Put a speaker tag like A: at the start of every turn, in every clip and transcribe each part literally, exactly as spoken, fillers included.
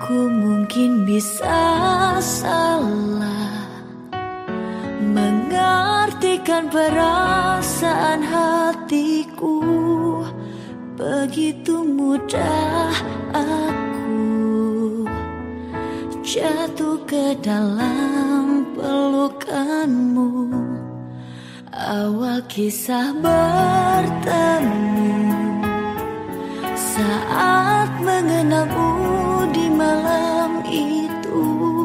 A: Aku mungkin bisa salah mengartikan perasaan hatiku. Begitu mudah aku jatuh ke dalam pelukanmu. Awal kisah bertemu saat mengenalmu di malam itu.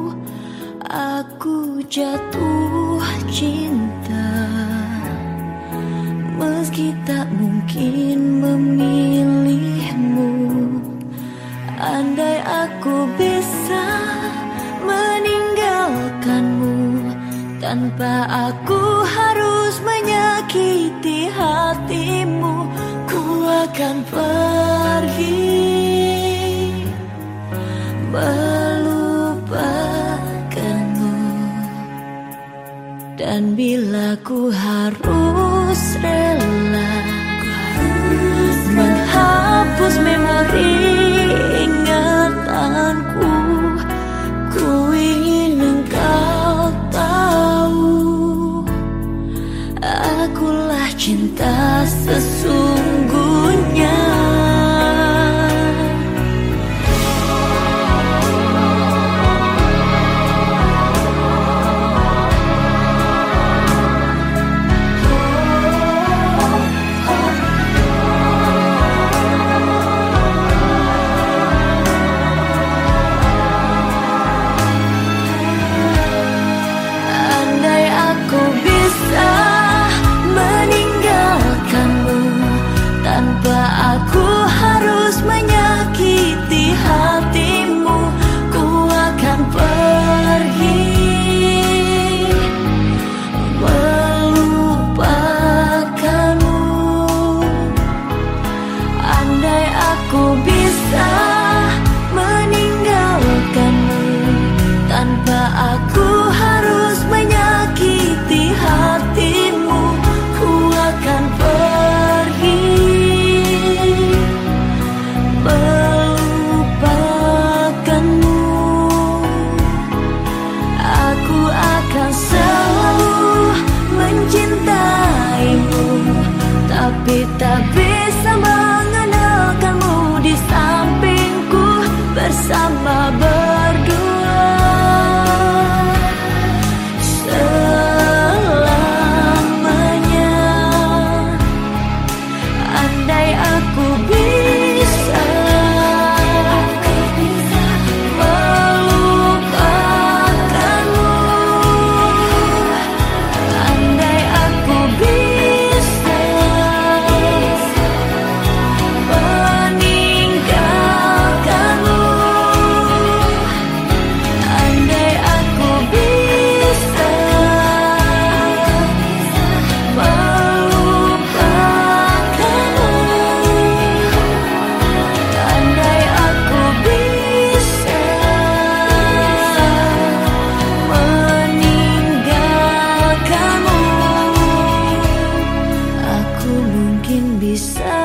A: Aku jatuh cinta meski tak mungkin memilihmu. Andai aku bisa meninggalkanmu tanpa aku harus menyakiti hatimu, ku akan pergi melupakanmu. Dan bila ku harus rela menghapus memori ingatanku, ku ingin engkau tahu akulah cinta sesungguhnya. Tapi tak bisa mengenalkanmu di sampingku bersama berdua selamanya. Andai aku bisa melupakanmu, andai aku bisa bisa